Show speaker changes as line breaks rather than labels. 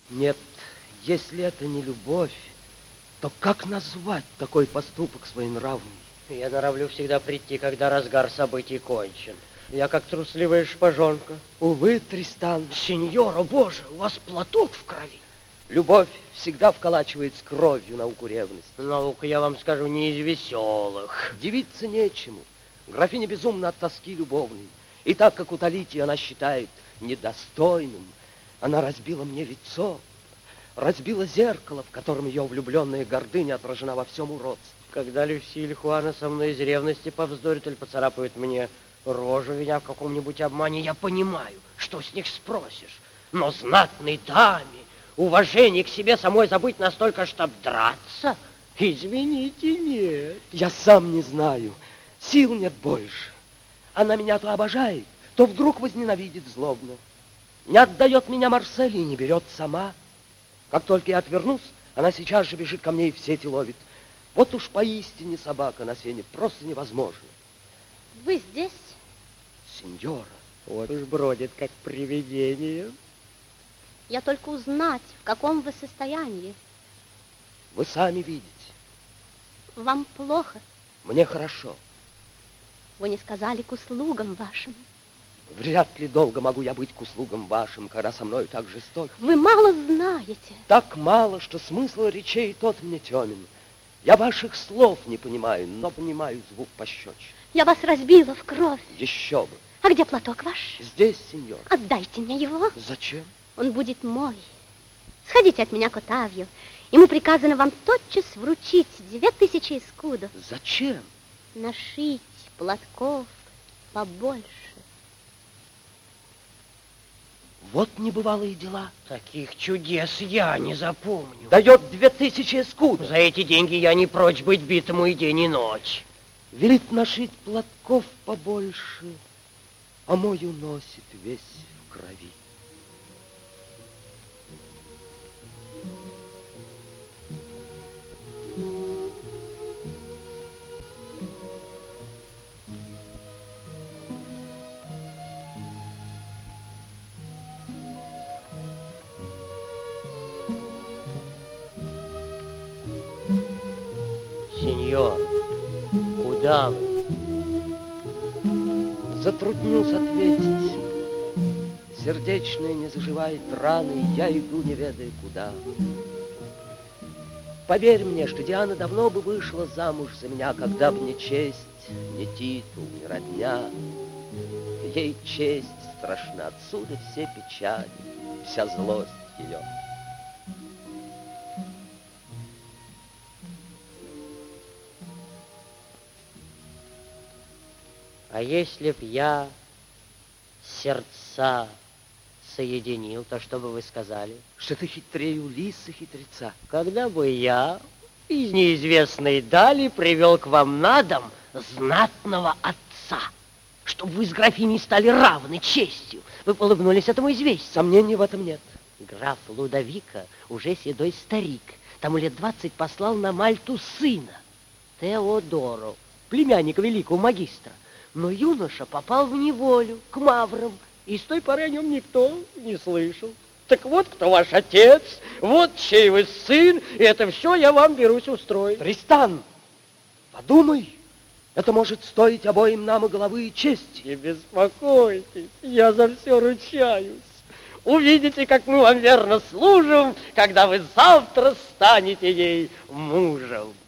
Нет, если это не любовь, то как назвать такой поступок своенравный?
Я норовлю всегда прийти, когда разгар событий кончен. Я как трусливая шпажонка.
Увы, Тристан.
Сеньор, о боже, у вас платок в крови.
Любовь всегда вколачивает с кровью науку ревности.
Наука, я вам скажу, не из веселых.
Дивиться нечему. Графиня безумна от тоски любовной. И так как утолить ее она считает недостойным, она разбила мне лицо, разбила зеркало, в котором ее влюбленная гордыня отражена во всем уродстве.
Когда Люси или Хуана со мной из ревности повздорят или поцарапают мне рожу, меня в каком-нибудь обмане, я понимаю, что с них спросишь. Но знатной даме уважение к себе самой забыть настолько, чтоб драться? Извините, нет.
Я сам не знаю. Сил нет больше. Она меня то обожает, то вдруг возненавидит злобно. Не отдает меня Марселе и не берет сама. Как только я отвернусь, она сейчас же бежит ко мне и в сети ловит. Вот уж поистине собака на сене просто невозможно.
Вы здесь?
Сеньора.
Вот уж бродит, как привидение.
Я только узнать, в каком вы состоянии.
Вы сами видите.
Вам плохо?
Мне хорошо.
Вы не сказали к услугам вашим.
Вряд ли долго могу я быть к услугам вашим, когда со мной так жестоко.
Вы мало знаете.
Так мало, что смысл речей тот мне темен. Я ваших слов не понимаю, но понимаю звук пощечин.
Я вас разбила в кровь.
Еще бы.
А где платок ваш?
Здесь, сеньор.
Отдайте мне его.
Зачем?
Он будет мой. Сходите от меня к Отавию. Ему приказано вам тотчас вручить 2000 эскудов.
Зачем?
Нашить платков побольше.
Вот небывалые дела.
Таких чудес я не запомню.
Дает 2000 эскудов.
За эти деньги я не прочь быть битому и день, и ночь.
Велит нашить платков побольше, а мой уносит весь в крови.
Сеньор, куда вы?
Затруднюсь ответить. Сердечная не заживает раны, я иду не ведая куда. Поверь мне, что Диана давно бы вышла замуж за меня, когда бы не честь, не титул, не родня. Ей честь страшна, отсюда все печали, вся злость ее.
А если б я сердца соединил, то что бы вы сказали?
Что ты хитрее Улисса хитреца.
Когда бы я из неизвестной дали привел к вам на дом знатного отца, чтобы вы с графиней стали равны честью, вы улыбнулись этому известию.
Сомнений в этом нет.
Граф Лудовико уже седой старик, тому лет 20 послал на Мальту сына, Теодору, племянника великого магистра. Но юноша попал в неволю к маврам, и с той поры о нем никто не слышал. Так вот, кто ваш отец, вот чей вы сын, и это все я вам берусь устроить.
Тристан, подумай, это может стоить обоим нам и головы, и чести.
Не беспокойтесь, я за все ручаюсь. Увидите, как мы вам верно служим, когда вы завтра станете ей мужем.